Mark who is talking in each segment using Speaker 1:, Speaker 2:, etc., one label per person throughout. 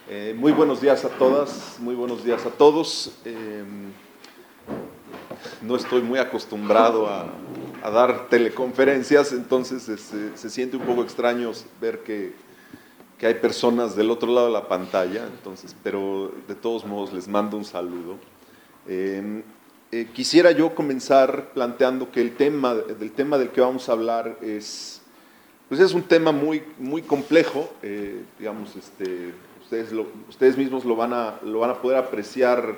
Speaker 1: Muy buenos días a todas, muy buenos días a todos. No estoy muy acostumbrado a dar teleconferencias, entonces se siente un poco extraño ver que hay personas del otro lado de la pantalla, entonces, pero de todos modos les mando un saludo. Quisiera yo comenzar planteando que el tema del que vamos a hablar pues es un tema muy complejo, digamos, ustedes mismos lo van a poder apreciar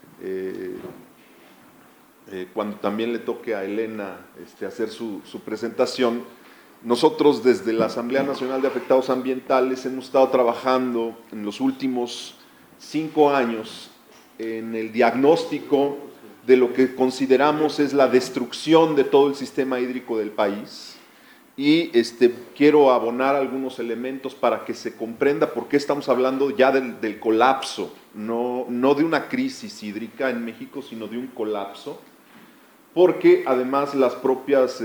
Speaker 1: cuando también le toque a Elena hacer su presentación. Nosotros desde la Asamblea Nacional de Afectados Ambientales hemos estado trabajando en los últimos 5 años en el diagnóstico de lo que consideramos es la destrucción de todo el sistema hídrico del país. Y quiero abonar algunos elementos para que se comprenda por qué estamos hablando ya del colapso, no de una crisis hídrica en México, sino de un colapso, porque además los propios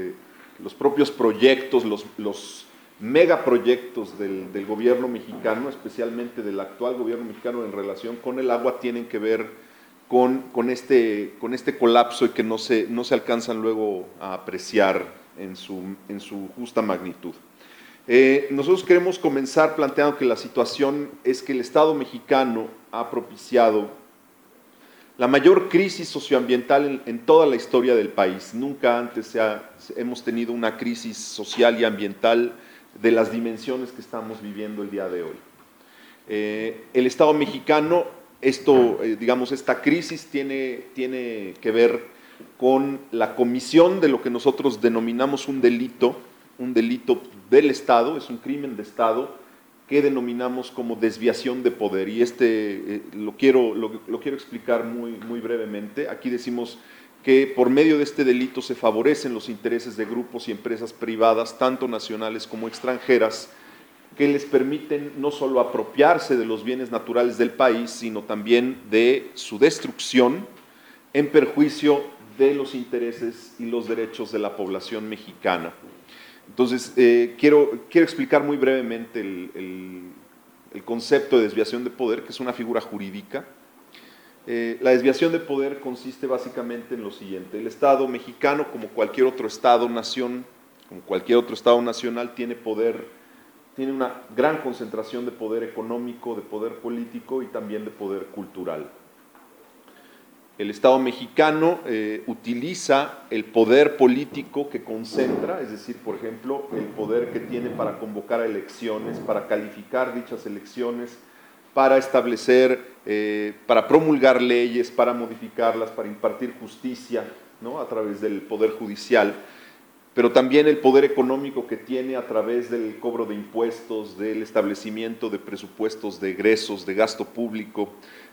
Speaker 1: proyectos, los megaproyectos del gobierno mexicano, especialmente del actual gobierno mexicano en relación con el agua, tienen que ver con este colapso y que no se alcanzan luego a apreciar en su justa magnitud. Nosotros queremos comenzar planteando que la situación es que el Estado mexicano ha propiciado la mayor crisis socioambiental en toda la historia del país. Nunca antes hemos tenido una crisis social y ambiental de las dimensiones que estamos viviendo el día de hoy. El Estado mexicano, esta crisis tiene que ver con la comisión de lo que nosotros denominamos un delito del Estado, es un crimen de Estado que denominamos como desviación de poder, y lo quiero explicar muy brevemente. Aquí decimos que por medio de este delito se favorecen los intereses de grupos y empresas privadas, tanto nacionales como extranjeras, que les permiten no solo apropiarse de los bienes naturales del país, sino también de su destrucción en perjuicio de los intereses y los derechos de la población mexicana. Entonces, quiero explicar muy brevemente el concepto de desviación de poder, que es una figura jurídica. La desviación de poder consiste básicamente en lo siguiente: el Estado mexicano, como cualquier otro Estado-nación, como cualquier otro Estado nacional, tiene una gran concentración de poder económico, de poder político y también de poder cultural. El Estado mexicano utiliza el poder político que concentra, es decir, por ejemplo, el poder que tiene para convocar a elecciones, para calificar dichas elecciones, para establecer, para promulgar leyes, para modificarlas, para impartir justicia, ¿no?, a través del poder judicial, pero también el poder económico que tiene a través del cobro de impuestos, del establecimiento de presupuestos de egresos, de gasto público,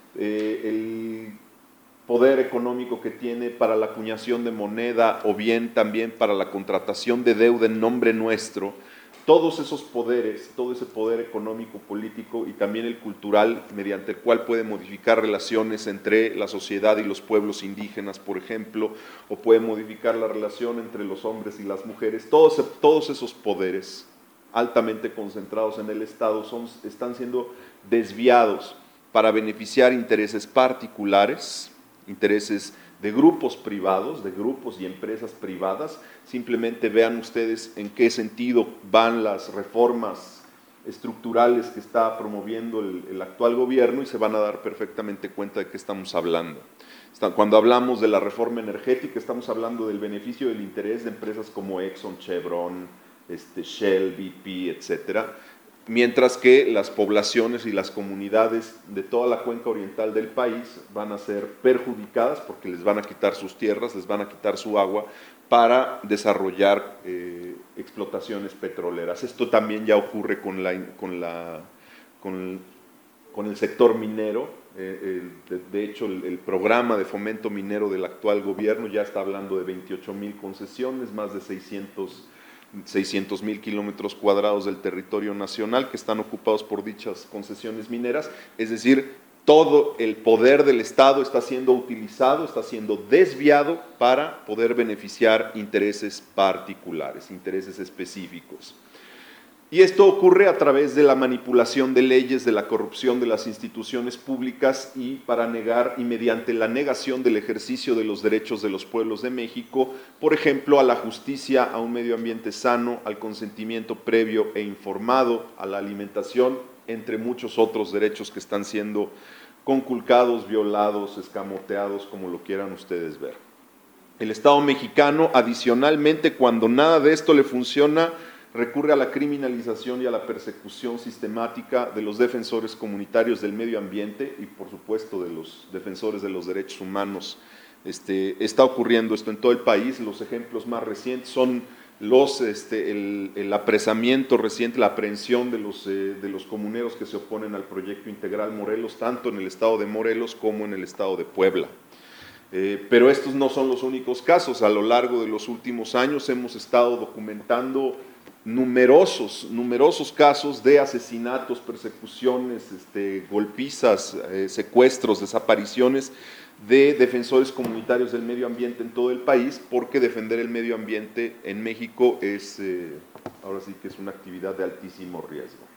Speaker 1: el poder económico que tiene para la acuñación de moneda o bien también para la contratación de deuda en nombre nuestro. Todos esos poderes, todo ese poder económico, político y también el cultural, mediante el cual puede modificar relaciones entre la sociedad y los pueblos indígenas, por ejemplo, o puede modificar la relación entre los hombres y las mujeres. Todos esos poderes altamente concentrados en el Estado están siendo desviados para beneficiar intereses particulares, intereses de grupos privados, de grupos y empresas privadas. Simplemente vean ustedes en qué sentido van las reformas estructurales que está promoviendo el actual gobierno y se van a dar perfectamente cuenta de qué estamos hablando. Cuando hablamos de la reforma energética, estamos hablando del beneficio del interés de empresas como Exxon, Chevron, Shell, BP, etcétera, mientras que las poblaciones y las comunidades de toda la cuenca oriental del país van a ser perjudicadas porque les van a quitar sus tierras, les van a quitar su agua para desarrollar explotaciones petroleras. Esto también ya ocurre con el sector minero. De hecho, el programa de fomento minero del actual gobierno ya está hablando de 28,000 concesiones, más de 600,000 kilómetros cuadrados del territorio nacional que están ocupados por dichas concesiones mineras. Es decir, todo el poder del Estado está siendo utilizado, está siendo desviado para poder beneficiar intereses particulares, intereses específicos. Y esto ocurre a través de la manipulación de leyes, de la corrupción de las instituciones públicas y para negar y mediante la negación del ejercicio de los derechos de los pueblos de México, por ejemplo, a la justicia, a un medio ambiente sano, al consentimiento previo e informado, a la alimentación, entre muchos otros derechos que están siendo conculcados, violados, escamoteados, como lo quieran ustedes ver. El Estado mexicano, adicionalmente, cuando nada de esto le funciona, recurre a la criminalización y a la persecución sistemática de los defensores comunitarios del medio ambiente y, por supuesto, de los defensores de los derechos humanos. Está ocurriendo esto en todo el país. Los ejemplos más recientes son el apresamiento reciente, la aprehensión de los comuneros que se oponen al proyecto integral Morelos, tanto en el estado de Morelos como en el estado de Puebla. Pero estos no son los únicos casos. A lo largo de los últimos años hemos estado documentando numerosos casos de asesinatos, persecuciones, golpizas, secuestros, desapariciones de defensores comunitarios del medio ambiente en todo el país, porque defender el medio ambiente en México es, ahora sí que es una actividad de altísimo riesgo.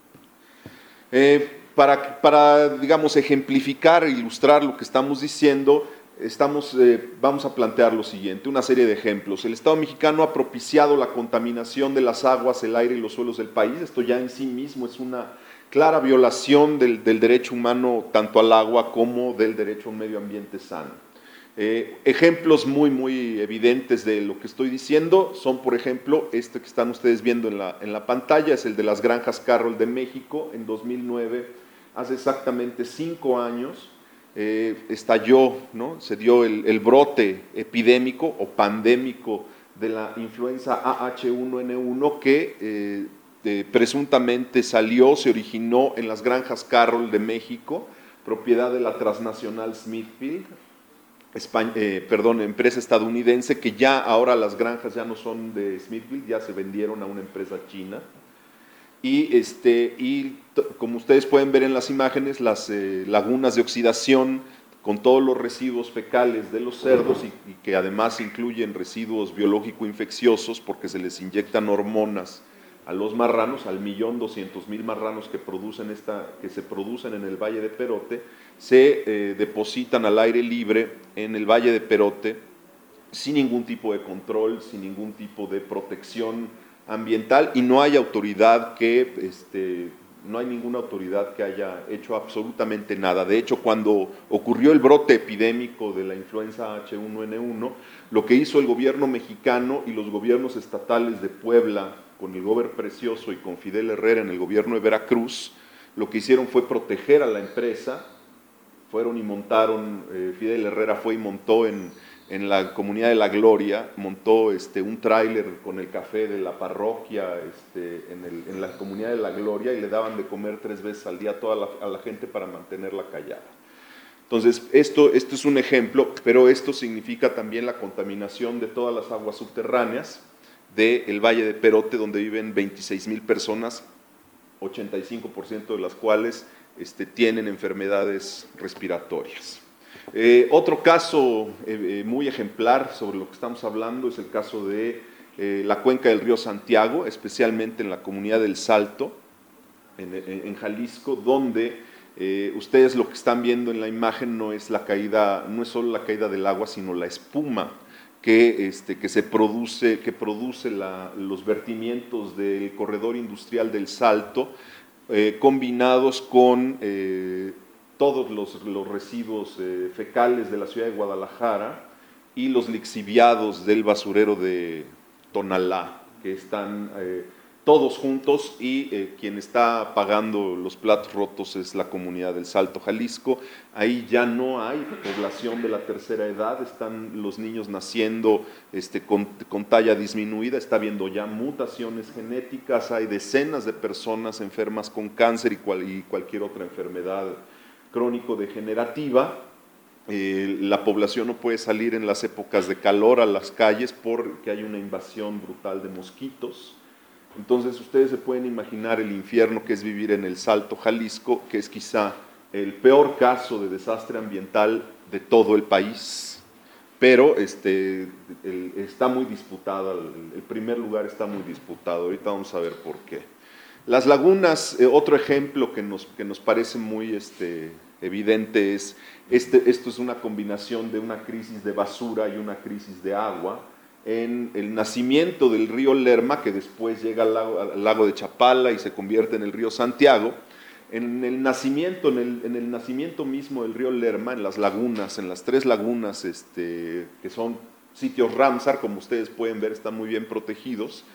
Speaker 1: Digamos, ejemplificar e ilustrar lo que estamos diciendo, vamos a plantear lo siguiente, una serie de ejemplos. El Estado mexicano ha propiciado la contaminación de las aguas, el aire y los suelos del país. Esto ya en sí mismo es una clara violación del derecho humano tanto al agua como del derecho a un medio ambiente sano. Ejemplos muy evidentes de lo que estoy diciendo son, por ejemplo, este que están ustedes viendo en la pantalla, es el de las granjas Carroll de México. En 2009, hace exactamente 5 años, estalló, ¿no? Se dio el brote epidémico o pandémico de la influenza AH1N1 que presuntamente se originó en las granjas Carroll de México, propiedad de la transnacional Smithfield, empresa estadounidense, que ya ahora las granjas ya no son de Smithfield, ya se vendieron a una empresa china. Y como ustedes pueden ver en las imágenes, las lagunas de oxidación con todos los residuos fecales de los cerdos y que además incluyen residuos biológico-infecciosos porque se les inyectan hormonas a los marranos, al 1.200.000 marranos que se producen en el Valle de Perote, se depositan al aire libre en el Valle de Perote sin ningún tipo de control, sin ningún tipo de protección ambiental, y no hay ninguna autoridad que haya hecho absolutamente nada. De hecho, cuando ocurrió el brote epidémico de la influenza H1N1, lo que hizo el gobierno mexicano y los gobiernos estatales de Puebla, con el gobernador Precioso y con Fidel Herrera en el gobierno de Veracruz, lo que hicieron fue proteger a la empresa. Fueron y montaron, Fidel Herrera fue y montó en la comunidad de La Gloria, montó un tráiler con el café de la parroquia en la comunidad de La Gloria, y le daban de comer 3 veces al día a la gente para mantenerla callada. Entonces, esto es un ejemplo, pero esto significa también la contaminación de todas las aguas subterráneas del Valle de Perote, donde viven 26,000 personas, 85% de las cuales tienen enfermedades respiratorias. Otro caso muy ejemplar sobre lo que estamos hablando es el caso de la cuenca del río Santiago, especialmente en la comunidad del Salto, en Jalisco, donde ustedes lo que están viendo en la imagen no es solo la caída del agua, sino la espuma que produce los vertimientos del corredor industrial del Salto, combinados con todos los residuos fecales de la ciudad de Guadalajara y los lixiviados del basurero de Tonalá, que están todos juntos, y quien está pagando los platos rotos es la comunidad del Salto, Jalisco. Ahí ya no hay población de la tercera edad, están los niños naciendo con talla disminuida, está habiendo ya mutaciones genéticas, hay decenas de personas enfermas con cáncer y cualquier otra enfermedad crónico-degenerativa. La población no puede salir en las épocas de calor a las calles porque hay una invasión brutal de mosquitos. Entonces ustedes se pueden imaginar el infierno que es vivir en el Salto, Jalisco, que es quizá el peor caso de desastre ambiental de todo el país, pero está muy disputada, el primer lugar está muy disputado. Ahorita vamos a ver por qué. Las lagunas, otro ejemplo que nos parece muy evidente es, esto es una combinación de una crisis de basura y una crisis de agua. En el nacimiento del río Lerma, que después llega al lago de Chapala y se convierte en el río Santiago, en el nacimiento mismo del río Lerma, en las lagunas, en las 3 lagunas que son sitios Ramsar, como ustedes pueden ver, están muy bien protegidos.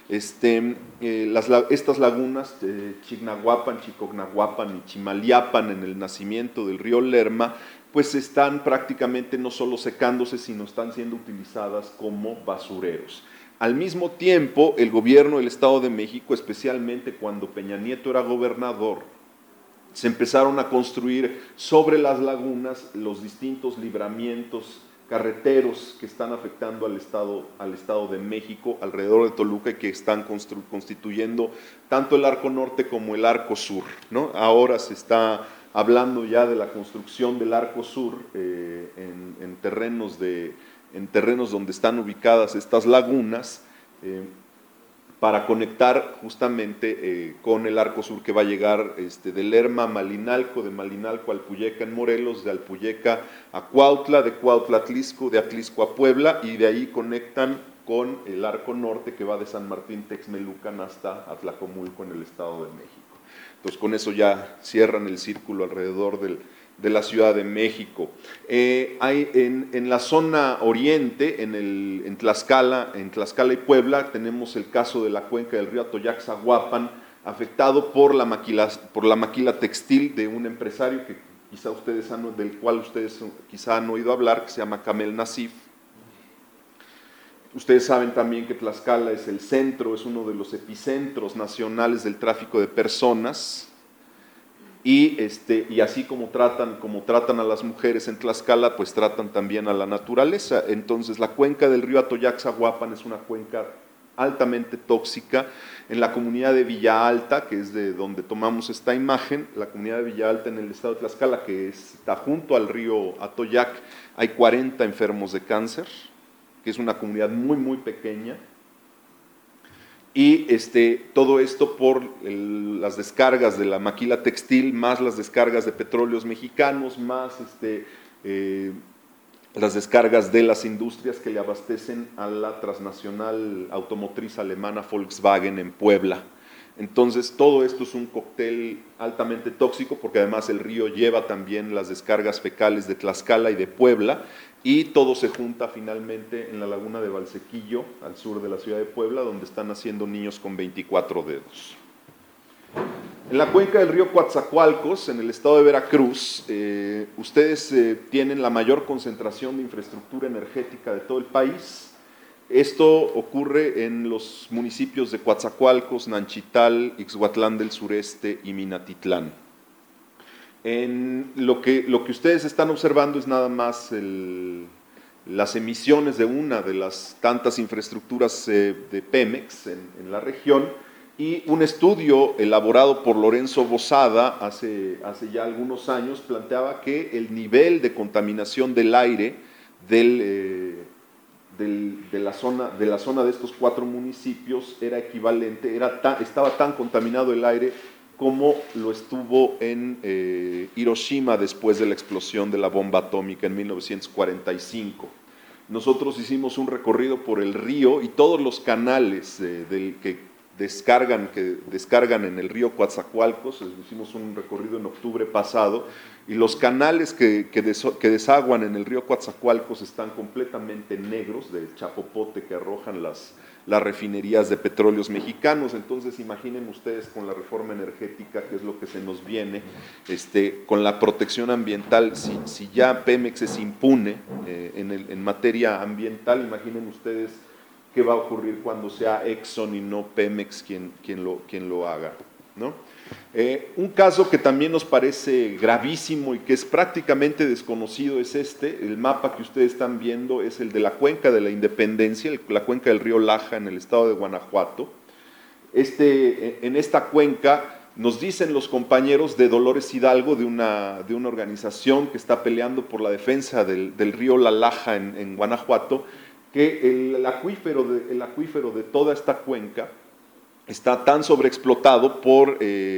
Speaker 1: Estas lagunas, Chignahuapan, Chicognahuapan y Chimaliapan, en el nacimiento del río Lerma, pues están prácticamente no solo secándose, sino están siendo utilizadas como basureros. Al mismo tiempo, el gobierno del Estado de México, especialmente cuando Peña Nieto era gobernador, se empezaron a construir sobre las lagunas los distintos libramientos carreteros que están afectando al Estado de México, alrededor de Toluca, y que están constituyendo tanto el arco norte como el arco sur, ¿no? Ahora se está hablando ya de la construcción del arco sur en terrenos donde están ubicadas estas lagunas, para conectar justamente con el arco sur que va a llegar de Lerma a Malinalco, de Malinalco a Alpuyeca en Morelos, de Alpuyeca a Cuautla, de Cuautla a Atlisco, de Atlisco a Puebla, y de ahí conectan con el arco norte que va de San Martín Texmelucan hasta Atlacomulco en el Estado de México. Entonces con eso ya cierran el círculo alrededor de la Ciudad de México. Hay en la zona oriente, en Tlaxcala y Puebla, tenemos el caso de la cuenca del río Atoyac-Zaguapan, afectado por la maquila textil de un empresario que del cual ustedes quizá han oído hablar, que se llama Kamel Nasif. Ustedes saben también que Tlaxcala es el centro, es uno de los epicentros nacionales del tráfico de personas. Y así como tratan a las mujeres en Tlaxcala, pues tratan también a la naturaleza. Entonces la cuenca del río Atoyac-Zaguapan es una cuenca altamente tóxica. En la comunidad de Villa Alta, que es de donde tomamos esta imagen, la comunidad de Villa Alta en el estado de Tlaxcala, que está junto al río Atoyac, hay 40 enfermos de cáncer, que es una comunidad muy, muy pequeña. Y todo esto por las descargas de la maquila textil, más las descargas de petróleos mexicanos, más las descargas de las industrias que le abastecen a la transnacional automotriz alemana Volkswagen en Puebla. Entonces todo esto es un cóctel altamente tóxico, porque además el río lleva también las descargas fecales de Tlaxcala y de Puebla, y todo se junta finalmente en la laguna de Valsequillo, al sur de la ciudad de Puebla, donde están naciendo niños con 24 dedos. En la cuenca del río Coatzacoalcos, en el estado de Veracruz, ustedes tienen la mayor concentración de infraestructura energética de todo el país. Esto ocurre en los municipios de Coatzacoalcos, Nanchital, Ixhuatlán del Sureste y Minatitlán. Lo que ustedes están observando es nada más las emisiones de una de las tantas infraestructuras de Pemex en la región, y un estudio elaborado por Lorenzo Bosada hace ya algunos años planteaba que el nivel de contaminación del aire de la zona de estos 4 municipios era equivalente, estaba tan contaminado el aire como lo estuvo en Hiroshima después de la explosión de la bomba atómica en 1945. Nosotros hicimos un recorrido por el río y todos los canales que descargan en el río Coatzacoalcos. Hicimos un recorrido en octubre pasado, y los canales que desaguan en el río Coatzacoalcos están completamente negros de chapopote que arrojan las refinerías de petróleos mexicanos. Entonces imaginen ustedes, con la reforma energética, que es lo que se nos viene, con la protección ambiental, si ya Pemex es impune en materia ambiental, imaginen ustedes qué va a ocurrir cuando sea Exxon y no Pemex quien lo haga, ¿no? Un caso que también nos parece gravísimo y que es prácticamente desconocido es el mapa que ustedes están viendo, es el de la cuenca de la Independencia, la cuenca del río Laja en el estado de Guanajuato. En esta cuenca, nos dicen los compañeros de Dolores Hidalgo, de una organización que está peleando por la defensa del río La Laja en Guanajuato, que el acuífero de toda esta cuenca está tan sobreexplotado por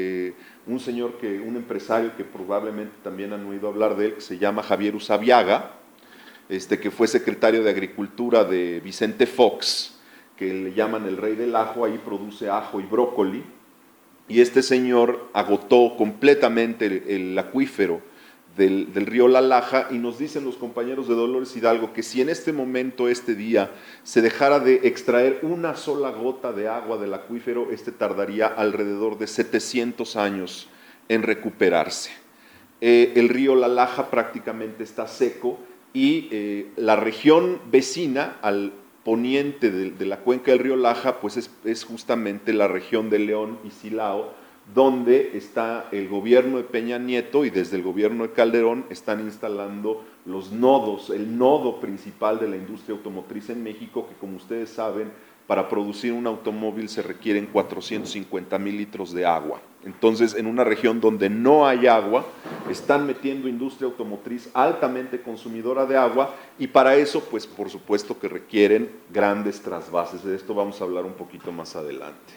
Speaker 1: un empresario que probablemente también han oído hablar de él, que se llama Javier Usabiaga, que fue secretario de Agricultura de Vicente Fox, que le llaman el rey del ajo, ahí produce ajo y brócoli, y este señor agotó completamente el acuífero del río La Laja, y nos dicen los compañeros de Dolores Hidalgo que si en este momento, este día, se dejara de extraer una sola gota de agua del acuífero, tardaría alrededor de 700 años en recuperarse. El río La Laja prácticamente está seco, y la región vecina al poniente de la cuenca del río Laja, pues es justamente la región de León y Silao, donde está el gobierno de Peña Nieto, y desde el gobierno de Calderón están instalando los nodos, el nodo principal de la industria automotriz en México, que como ustedes saben, para producir un automóvil se requieren 450,000 litros de agua. Entonces, en una región donde no hay agua, están metiendo industria automotriz altamente consumidora de agua, y para eso, pues por supuesto que requieren grandes trasvases. De esto vamos a hablar un poquito más adelante.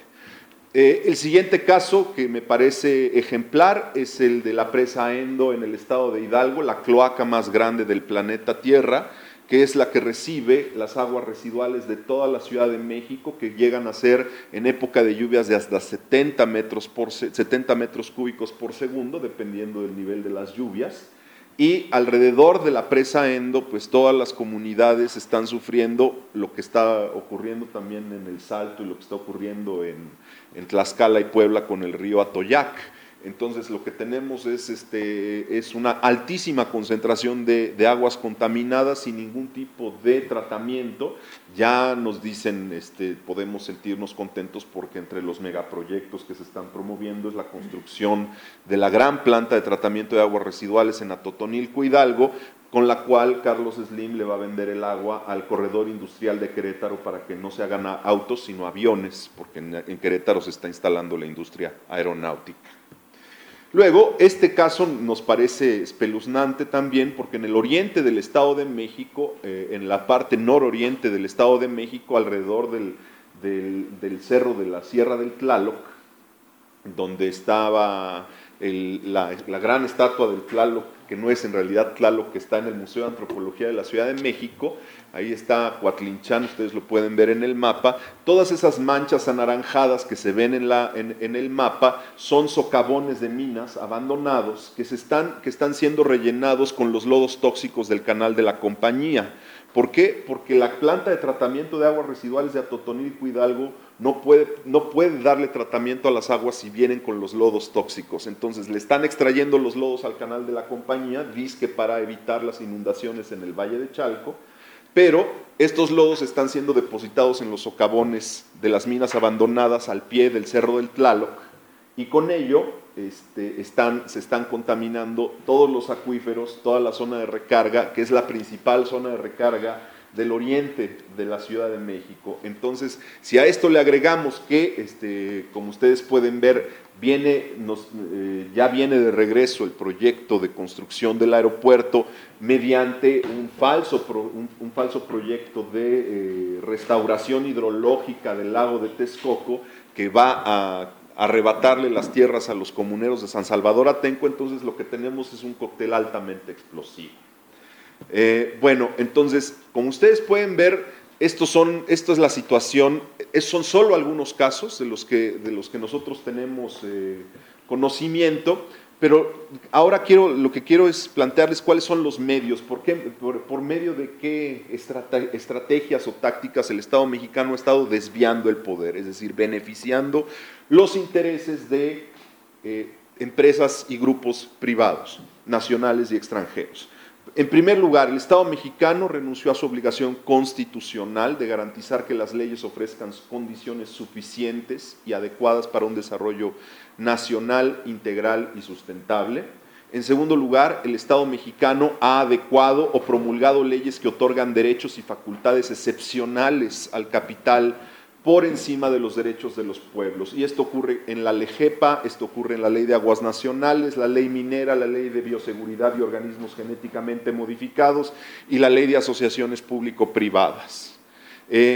Speaker 1: El siguiente caso que me parece ejemplar es el de la presa Endo en el estado de Hidalgo, la cloaca más grande del planeta Tierra, que es la que recibe las aguas residuales de toda la Ciudad de México, que llegan a ser en época de lluvias de hasta 70 metros cúbicos por segundo, dependiendo del nivel de las lluvias. Y alrededor de la presa Endo, pues todas las comunidades están sufriendo lo que está ocurriendo también en El Salto y lo que está ocurriendo en Tlaxcala y Puebla con el río Atoyac. Entonces lo que tenemos es una altísima concentración de aguas contaminadas sin ningún tipo de tratamiento. Ya nos dicen, podemos sentirnos contentos porque entre los megaproyectos que se están promoviendo es la construcción de la gran planta de tratamiento de aguas residuales en Atotonilco, Hidalgo, con la cual Carlos Slim le va a vender el agua al corredor industrial de Querétaro para que no se hagan autos sino aviones, porque en Querétaro se está instalando la industria aeronáutica. Luego, este caso nos parece espeluznante también porque en el oriente del Estado de México, en la parte nororiente del Estado de México, alrededor del cerro de la Sierra del Tlaloc, donde estaba la gran estatua del Tlaloc, que no es en realidad Tlaloc, que está en el Museo de Antropología de la Ciudad de México, ahí está Coatlinchan, ustedes lo pueden ver en el mapa. Todas esas manchas anaranjadas que se ven en el mapa son socavones de minas abandonados que están siendo rellenados con los lodos tóxicos del canal de la Compañía. ¿Por qué? Porque la planta de tratamiento de aguas residuales de Atotonilco, Hidalgo, no puede darle tratamiento a las aguas si vienen con los lodos tóxicos. Entonces le están extrayendo los lodos al canal de la Compañía, dizque para evitar las inundaciones en el Valle de Chalco, pero estos lodos están siendo depositados en los socavones de las minas abandonadas al pie del Cerro del Tlaloc, y con ello se están contaminando todos los acuíferos, toda la zona de recarga, que es la principal zona de recarga del oriente de la Ciudad de México. Entonces, si a esto le agregamos que, como ustedes pueden ver, ya viene de regreso el proyecto de construcción del aeropuerto mediante un falso proyecto de restauración hidrológica del lago de Texcoco, que va a arrebatarle las tierras a los comuneros de San Salvador Atenco. Entonces lo que tenemos es un cóctel altamente explosivo. Bueno, entonces, como ustedes pueden ver, esto es la situación, son solo algunos casos de los que nosotros tenemos conocimiento, pero ahora lo que quiero es plantearles cuáles son los medios, por medio de qué estrategias o tácticas el Estado mexicano ha estado desviando el poder, es decir, beneficiando los intereses de empresas y grupos privados, nacionales y extranjeros. En primer lugar, el Estado mexicano renunció a su obligación constitucional de garantizar que las leyes ofrezcan condiciones suficientes y adecuadas para un desarrollo nacional, integral y sustentable. En segundo lugar, el Estado mexicano ha adecuado o promulgado leyes que otorgan derechos y facultades excepcionales al capital por encima de los derechos de los pueblos. Y esto ocurre en la LEGEPA, esto ocurre en la Ley de Aguas Nacionales, la Ley Minera, la Ley de Bioseguridad y Organismos Genéticamente Modificados y la Ley de Asociaciones Público-Privadas.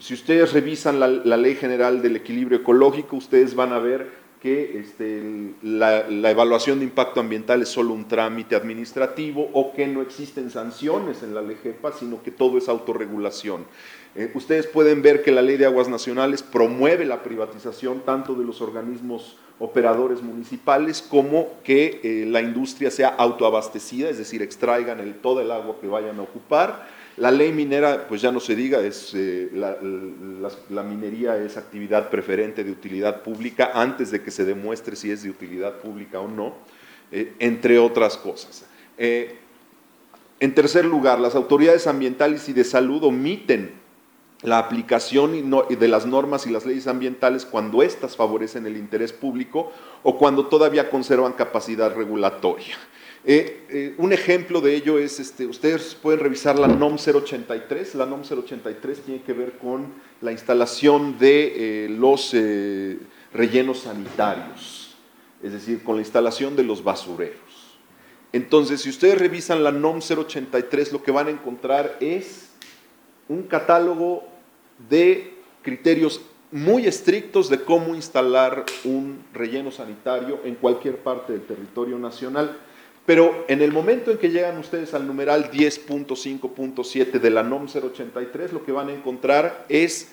Speaker 1: Si ustedes revisan la Ley General del Equilibrio Ecológico, ustedes van a ver que la evaluación de impacto ambiental es solo un trámite administrativo o que no existen sanciones en la LGEPA, sino que todo es autorregulación. Ustedes pueden ver que la Ley de Aguas Nacionales promueve la privatización tanto de los organismos operadores municipales como que la industria sea autoabastecida, es decir, extraigan toda el agua que vayan a ocupar. La ley minera, pues ya no se diga, la minería es actividad preferente de utilidad pública antes de que se demuestre si es de utilidad pública o no, entre otras cosas. En tercer lugar, las autoridades ambientales y de salud omiten la aplicación de las normas y las leyes ambientales cuando éstas favorecen el interés público o cuando todavía conservan capacidad regulatoria. Un ejemplo de ello es, ustedes pueden revisar la NOM 083, la NOM 083 tiene que ver con la instalación de los rellenos sanitarios, es decir, con la instalación de los basureros. Entonces, si ustedes revisan la NOM 083, lo que van a encontrar es un catálogo de criterios muy estrictos de cómo instalar un relleno sanitario en cualquier parte del territorio nacional. Pero en el momento en que llegan ustedes al numeral 10.5.7 de la NOM 083, lo que van a encontrar es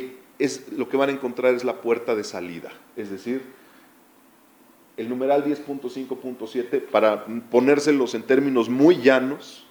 Speaker 1: la puerta de salida. Es decir, el numeral 10.5.7, para ponérselos en términos muy llanos,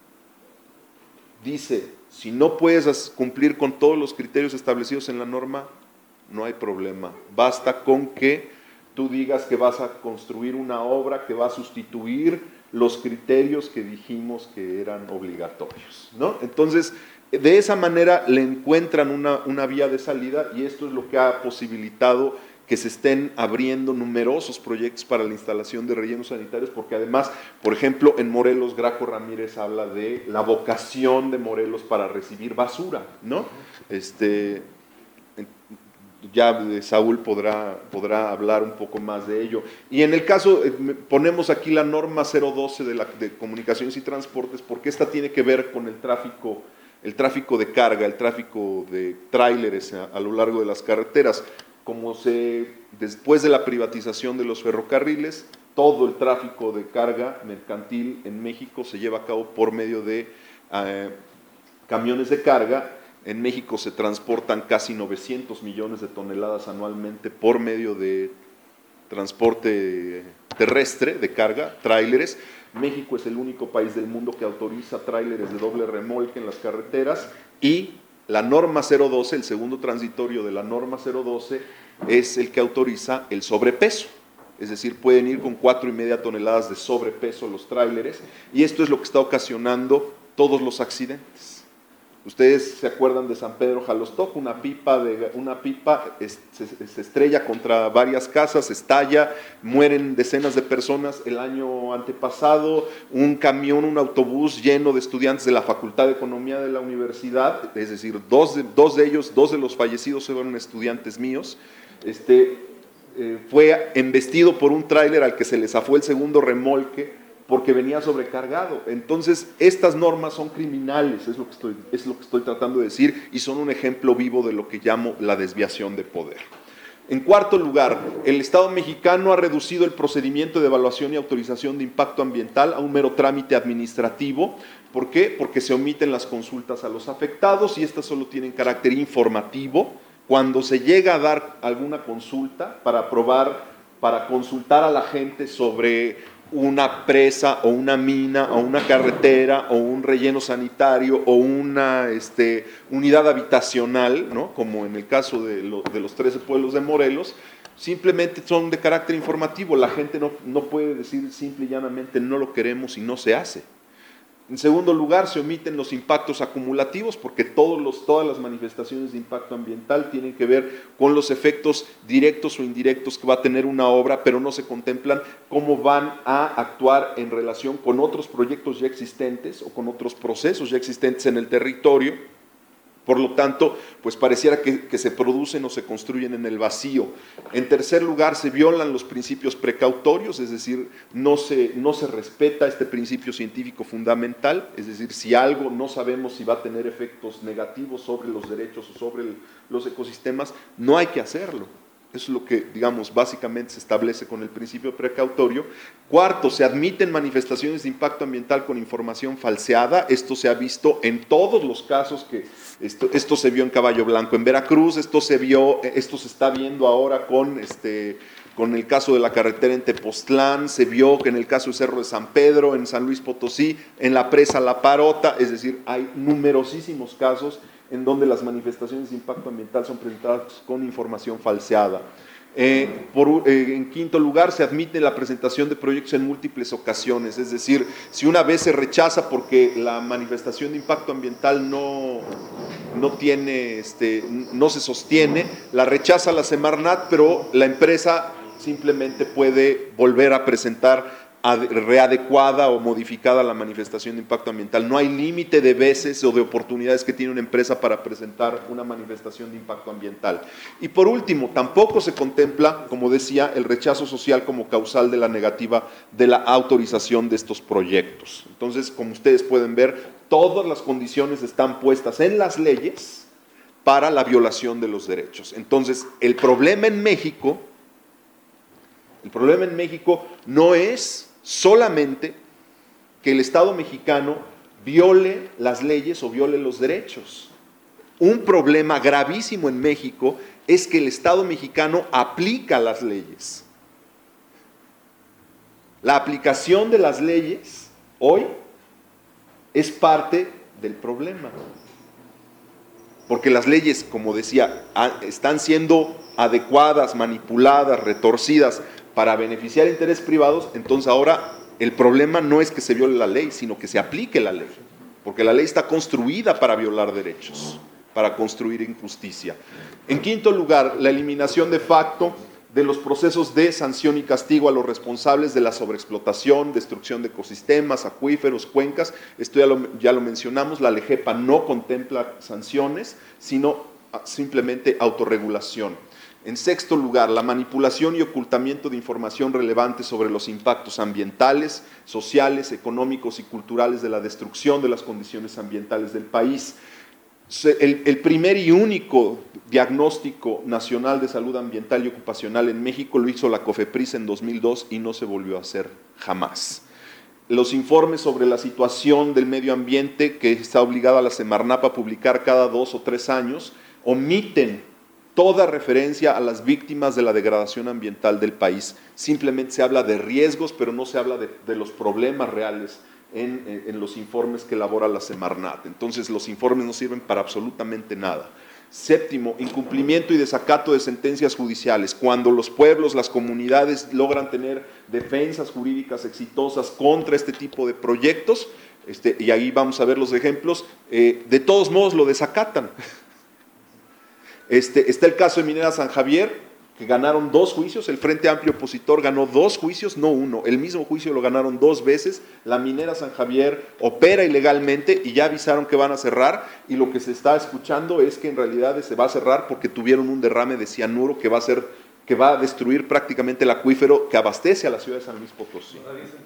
Speaker 1: dice, si no puedes cumplir con todos los criterios establecidos en la norma, no hay problema. Basta con que tú digas que vas a construir una obra que va a sustituir los criterios que dijimos que eran obligatorios, ¿no? Entonces, de esa manera le encuentran una vía de salida y esto es lo que ha posibilitado que se estén abriendo numerosos proyectos para la instalación de rellenos sanitarios, porque además, por ejemplo, en Morelos, Graco Ramírez habla de la vocación de Morelos para recibir basura, ¿no? Ya Saúl podrá hablar un poco más de ello. Y en el caso, ponemos aquí la norma 012 de comunicaciones y transportes, porque esta tiene que ver con el tráfico de carga, el tráfico de tráileres a lo largo de las carreteras. Después de la privatización de los ferrocarriles, todo el tráfico de carga mercantil en México se lleva a cabo por medio de camiones de carga. En México se transportan casi 900 millones de toneladas anualmente por medio de transporte terrestre de carga, tráileres. México es el único país del mundo que autoriza tráileres de doble remolque en las carreteras y la norma 012, el segundo transitorio de la norma 012, es el que autoriza el sobrepeso. Es decir, pueden ir con 4,5 toneladas de sobrepeso los tráileres y esto es lo que está ocasionando todos los accidentes. Ustedes se acuerdan de San Pedro Jalostoc, una pipa se estrella contra varias casas, estalla, mueren decenas de personas. El año antepasado, un camión, un autobús lleno de estudiantes de la Facultad de Economía de la universidad, es decir, dos de los fallecidos fueron estudiantes míos, fue embestido por un tráiler al que se le zafó el segundo remolque, porque venía sobrecargado. Entonces, estas normas son criminales, es lo que estoy tratando de decir, y son un ejemplo vivo de lo que llamo la desviación de poder. En cuarto lugar, el Estado mexicano ha reducido el procedimiento de evaluación y autorización de impacto ambiental a un mero trámite administrativo. ¿Por qué? Porque se omiten las consultas a los afectados y estas solo tienen carácter informativo. Cuando se llega a dar alguna consulta para consultar a la gente sobre una presa o una mina o una carretera o un relleno sanitario o una unidad habitacional, ¿no? Como en el caso de los 13 pueblos de Morelos, simplemente son de carácter informativo. La gente no puede decir simple y llanamente no lo queremos y no se hace. En segundo lugar, se omiten los impactos acumulativos porque todas las manifestaciones de impacto ambiental tienen que ver con los efectos directos o indirectos que va a tener una obra, pero no se contemplan cómo van a actuar en relación con otros proyectos ya existentes o con otros procesos ya existentes en el territorio. Por lo tanto, pues pareciera que se producen o se construyen en el vacío. En tercer lugar, se violan los principios precautorios, es decir, no se respeta este principio científico fundamental, es decir, si algo no sabemos si va a tener efectos negativos sobre los derechos o sobre los ecosistemas, no hay que hacerlo. Eso es lo que, digamos, básicamente se establece con el principio precautorio. Cuarto, se admiten manifestaciones de impacto ambiental con información falseada. Esto se ha visto en todos los casos que esto se vio en Caballo Blanco, en Veracruz, esto se está viendo ahora con el caso de la carretera en Tepoztlán, se vio que en el caso del Cerro de San Pedro, en San Luis Potosí, en la presa La Parota, es decir, hay numerosísimos casos en donde las manifestaciones de impacto ambiental son presentadas con información falseada. En quinto lugar, se admite la presentación de proyectos en múltiples ocasiones, es decir, si una vez se rechaza porque la manifestación de impacto ambiental no se sostiene, la rechaza la Semarnat, pero la empresa simplemente puede volver a presentar readecuada o modificada la manifestación de impacto ambiental. No hay límite de veces o de oportunidades que tiene una empresa para presentar una manifestación de impacto ambiental. Y por último, tampoco se contempla, como decía, el rechazo social como causal de la negativa de la autorización de estos proyectos. Entonces, como ustedes pueden ver, todas las condiciones están puestas en las leyes para la violación de los derechos. Entonces, el problema en México no es solamente que el Estado mexicano viole las leyes o viole los derechos. Un problema gravísimo en México es que el Estado mexicano aplica las leyes. La aplicación de las leyes hoy es parte del problema. Porque las leyes, como decía, están siendo adecuadas, manipuladas, retorcidas para beneficiar intereses privados. Entonces ahora el problema no es que se viole la ley, sino que se aplique la ley, porque la ley está construida para violar derechos, para construir injusticia. En quinto lugar, la eliminación de facto de los procesos de sanción y castigo a los responsables de la sobreexplotación, destrucción de ecosistemas, acuíferos, cuencas. Esto ya lo mencionamos, la LEGEPA no contempla sanciones, sino simplemente autorregulación. En sexto lugar, la manipulación y ocultamiento de información relevante sobre los impactos ambientales, sociales, económicos y culturales de la destrucción de las condiciones ambientales del país. El primer y único diagnóstico nacional de salud ambiental y ocupacional en México lo hizo la COFEPRIS en 2002 y no se volvió a hacer jamás. Los informes sobre la situación del medio ambiente que está obligada la Semarnat a publicar cada 2 o 3 años omiten toda referencia a las víctimas de la degradación ambiental del país. Simplemente se habla de riesgos, pero no se habla de los problemas reales en los informes que elabora la Semarnat. Entonces los informes no sirven para absolutamente nada. Séptimo, incumplimiento y desacato de sentencias judiciales. Cuando los pueblos, las comunidades logran tener defensas jurídicas exitosas contra este tipo de proyectos, y ahí vamos a ver los ejemplos, de todos modos lo desacatan. Está el caso de Minera San Javier, que ganaron 2 juicios, el Frente Amplio opositor ganó 2 juicios, no uno, el mismo juicio lo ganaron 2 veces, la Minera San Javier opera ilegalmente y ya avisaron que van a cerrar, y lo que se está escuchando es que en realidad se va a cerrar porque tuvieron un derrame de cianuro que va a destruir prácticamente el acuífero que abastece a la ciudad de San Luis Potosí.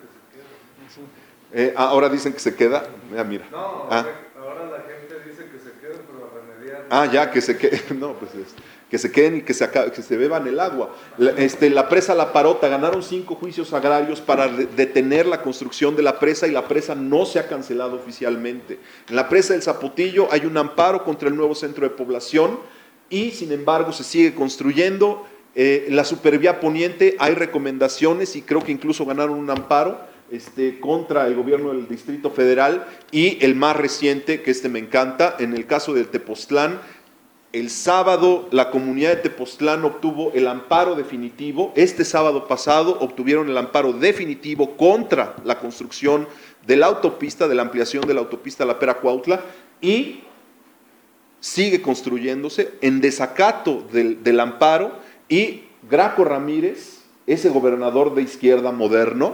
Speaker 1: Ahora dicen que se queda, mira.
Speaker 2: No, ahora la gente dice que se queden, pero remediar.
Speaker 1: Ya, que se queden, no, pues que se queden y que se beban el agua. La presa La Parota, ganaron 5 juicios agrarios para detener la construcción de la presa y la presa no se ha cancelado oficialmente. En la presa del Zapotillo hay un amparo contra el nuevo centro de población y sin embargo se sigue construyendo. La Supervía Poniente hay recomendaciones y creo que incluso ganaron un amparo contra el gobierno del Distrito Federal, y el más reciente, que me encanta, en el caso del Tepoztlán. El sábado la comunidad de Tepoztlán obtuvo el amparo definitivo, este sábado pasado obtuvieron el amparo definitivo contra la construcción de la autopista, de la ampliación de la autopista La Pera-Cuautla, y sigue construyéndose en desacato del amparo, y Graco Ramírez, ese gobernador de izquierda moderno,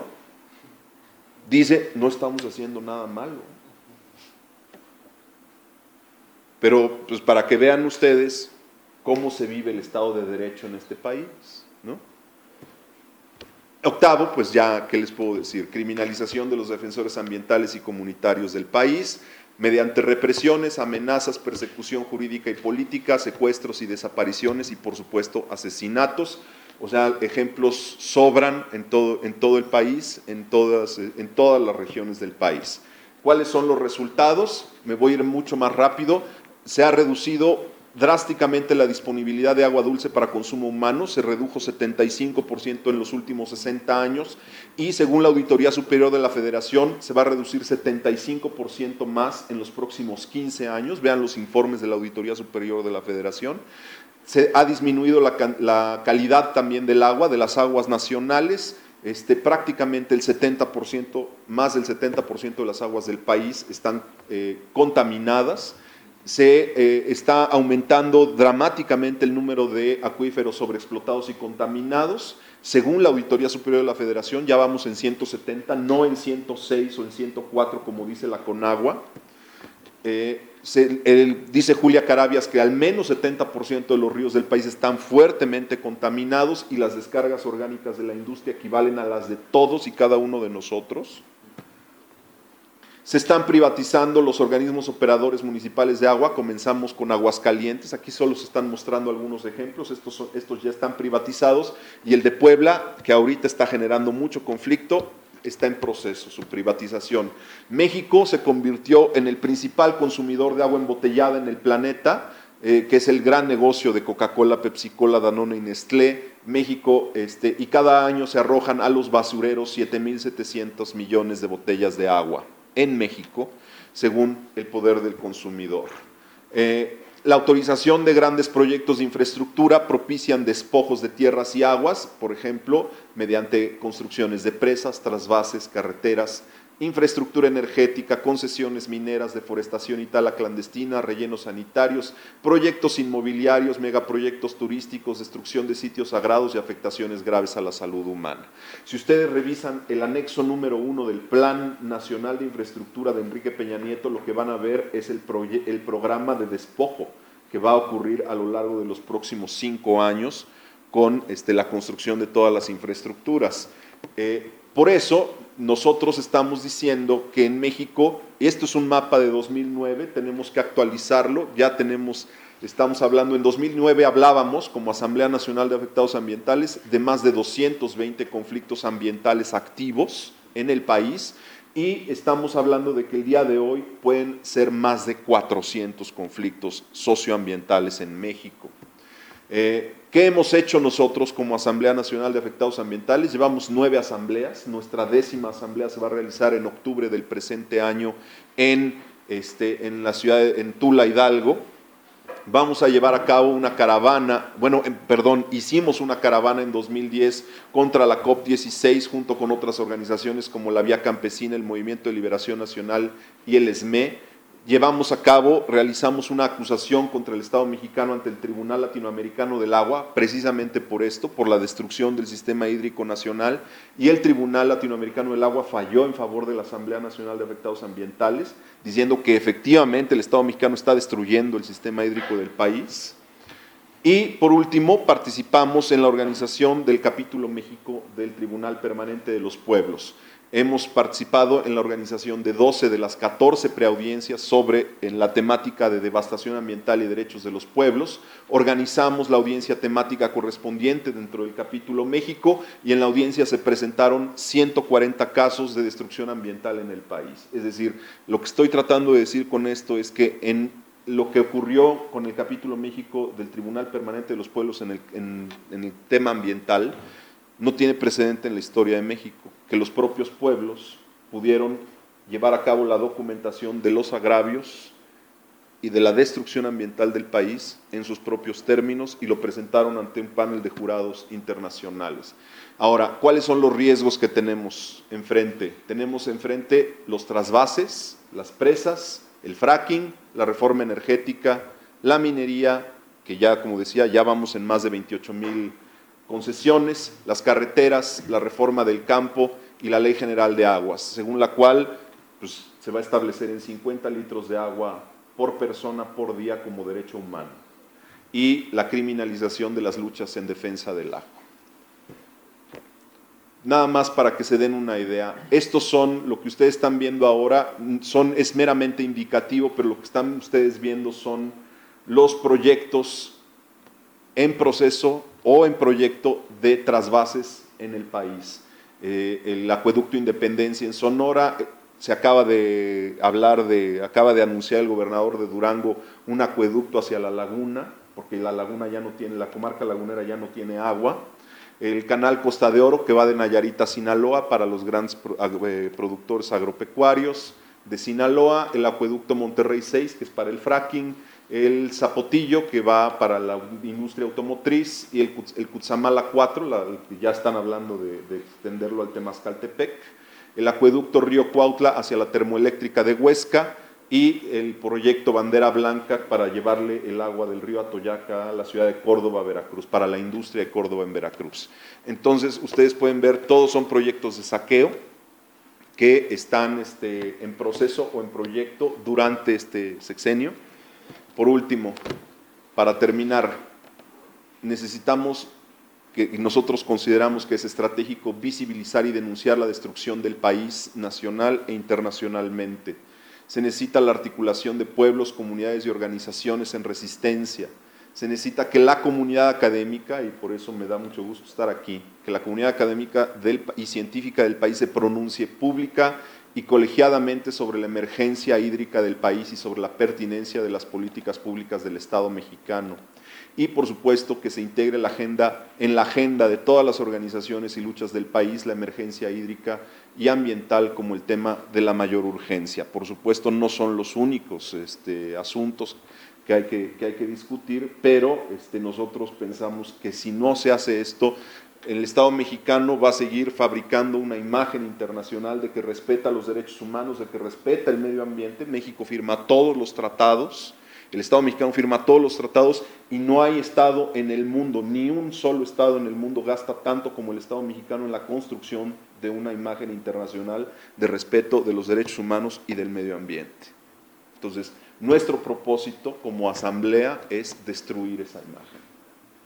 Speaker 1: dice, no estamos haciendo nada malo. Pero pues para que vean ustedes cómo se vive el Estado de Derecho en este país, ¿no? Octavo, pues ya, ¿qué les puedo decir? Criminalización de los defensores ambientales y comunitarios del país, mediante represiones, amenazas, persecución jurídica y política, secuestros y desapariciones y, por supuesto, asesinatos. O sea, ejemplos sobran en todo el país, en todas las regiones del país. ¿Cuáles son los resultados? Me voy a ir mucho más rápido. Se ha reducido drásticamente la disponibilidad de agua dulce para consumo humano, se redujo 75% en los últimos 60 años y según la Auditoría Superior de la Federación se va a reducir 75% más en los próximos 15 años. Vean los informes de la Auditoría Superior de la Federación. Se ha disminuido la calidad también del agua, de las aguas nacionales. Prácticamente el 70%, más del 70% de las aguas del país están contaminadas. Se está aumentando dramáticamente el número de acuíferos sobreexplotados y contaminados. Según la Auditoría Superior de la Federación, ya vamos en 170, no en 106 o en 104 como dice la Conagua. Dice Julia Carabias que al menos 70% de los ríos del país están fuertemente contaminados y las descargas orgánicas de la industria equivalen a las de todos y cada uno de nosotros. Se están privatizando los organismos operadores municipales de agua, comenzamos con Aguascalientes, aquí solo se están mostrando algunos ejemplos, estos ya están privatizados, y el de Puebla, que ahorita está generando mucho conflicto, está en proceso su privatización. México se convirtió en el principal consumidor de agua embotellada en el planeta, que es el gran negocio de Coca-Cola, Pepsi-Cola, Danone y Nestlé. México, y cada año se arrojan a los basureros 7,700 millones de botellas de agua en México, según el poder del consumidor. La autorización de grandes proyectos de infraestructura propician despojos de tierras y aguas, por ejemplo, mediante construcciones de presas, trasvases, carreteras, infraestructura energética, concesiones mineras, deforestación y tala clandestina, rellenos sanitarios, proyectos inmobiliarios, megaproyectos turísticos, destrucción de sitios sagrados y afectaciones graves a la salud humana. Si ustedes revisan el anexo número 1 del Plan Nacional de Infraestructura de Enrique Peña Nieto, lo que van a ver es el programa de despojo que va a ocurrir a lo largo de los próximos 5 años con la construcción de todas las infraestructuras. Por eso, nosotros estamos diciendo que en México, y esto es un mapa de 2009, tenemos que actualizarlo, estamos hablando, en 2009 hablábamos como Asamblea Nacional de Afectados Ambientales de más de 220 conflictos ambientales activos en el país y estamos hablando de que el día de hoy pueden ser más de 400 conflictos socioambientales en México. ¿Qué hemos hecho nosotros como Asamblea Nacional de Afectados Ambientales? Llevamos 9 asambleas, nuestra 10ª asamblea se va a realizar en octubre del presente año en la ciudad en Tula, Hidalgo. Vamos a llevar a cabo una caravana, hicimos una caravana en 2010 contra la COP16 junto con otras organizaciones como la Vía Campesina, el Movimiento de Liberación Nacional y el SME. Realizamos una acusación contra el Estado mexicano ante el Tribunal Latinoamericano del Agua, precisamente por esto, por la destrucción del sistema hídrico nacional, y el Tribunal Latinoamericano del Agua falló en favor de la Asamblea Nacional de Afectados Ambientales, diciendo que efectivamente el Estado mexicano está destruyendo el sistema hídrico del país. Y por último, participamos en la organización del Capítulo México del Tribunal Permanente de los Pueblos. Hemos participado en la organización de 12 de las 14 preaudiencias en la temática de devastación ambiental y derechos de los pueblos. Organizamos la audiencia temática correspondiente dentro del Capítulo México y en la audiencia se presentaron 140 casos de destrucción ambiental en el país. Es decir, lo que estoy tratando de decir con esto es que en lo que ocurrió con el Capítulo México del Tribunal Permanente de los Pueblos en el tema ambiental no tiene precedente en la historia de México, que los propios pueblos pudieron llevar a cabo la documentación de los agravios y de la destrucción ambiental del país en sus propios términos y lo presentaron ante un panel de jurados internacionales. Ahora, ¿cuáles son los riesgos que tenemos enfrente? Tenemos enfrente los trasvases, las presas, el fracking, la reforma energética, la minería, que ya, como decía, ya vamos en más de 28,000 concesiones, las carreteras, la reforma del campo y la Ley General de Aguas, según la cual se va a establecer en 50 litros de agua por persona por día como derecho humano, y la criminalización de las luchas en defensa del agua. Nada más para que se den una idea, estos son, lo que ustedes están viendo ahora, es meramente indicativo, pero lo que están ustedes viendo son los proyectos en proceso o en proyecto de trasvases en el país. El acueducto Independencia en Sonora, se acaba de anunciar el gobernador de Durango un acueducto hacia la laguna, porque la laguna ya no tiene, la comarca lagunera ya no tiene agua. El canal Costa de Oro, que va de Nayarit a Sinaloa para los grandes productores agropecuarios de Sinaloa. El acueducto Monterrey 6, que es para el fracking. El Zapotillo, que va para la industria automotriz. Y el Cutzamala 4, ya están hablando de extenderlo al Temazcaltepec. El acueducto Río Cuautla hacia la termoeléctrica de Huesca. Y el proyecto Bandera Blanca para llevarle el agua del río Atoyaca a la ciudad de Córdoba, Veracruz, para la industria de Córdoba en Veracruz. Entonces, ustedes pueden ver, todos son proyectos de saqueo que están en proceso o en proyecto durante este sexenio. Por último, para terminar, necesitamos, y nosotros consideramos que es estratégico, visibilizar y denunciar la destrucción del país nacional e internacionalmente. Se necesita la articulación de pueblos, comunidades y organizaciones en resistencia. Se necesita que la comunidad académica, y por eso me da mucho gusto estar aquí, que la comunidad académica y científica del país se pronuncie pública y colegiadamente sobre la emergencia hídrica del país y sobre la pertinencia de las políticas públicas del Estado mexicano. Y por supuesto que se integre en la agenda de todas las organizaciones y luchas del país la emergencia hídrica y ambiental como el tema de la mayor urgencia. Por supuesto no son los únicos asuntos que hay que discutir, pero nosotros pensamos que si no se hace esto, el Estado mexicano va a seguir fabricando una imagen internacional de que respeta los derechos humanos, de que respeta el medio ambiente. México firma todos los tratados. El Estado mexicano firma todos los tratados y no hay Estado en el mundo, ni un solo Estado en el mundo gasta tanto como el Estado mexicano en la construcción de una imagen internacional de respeto de los derechos humanos y del medio ambiente. Entonces, nuestro propósito como asamblea es destruir esa imagen.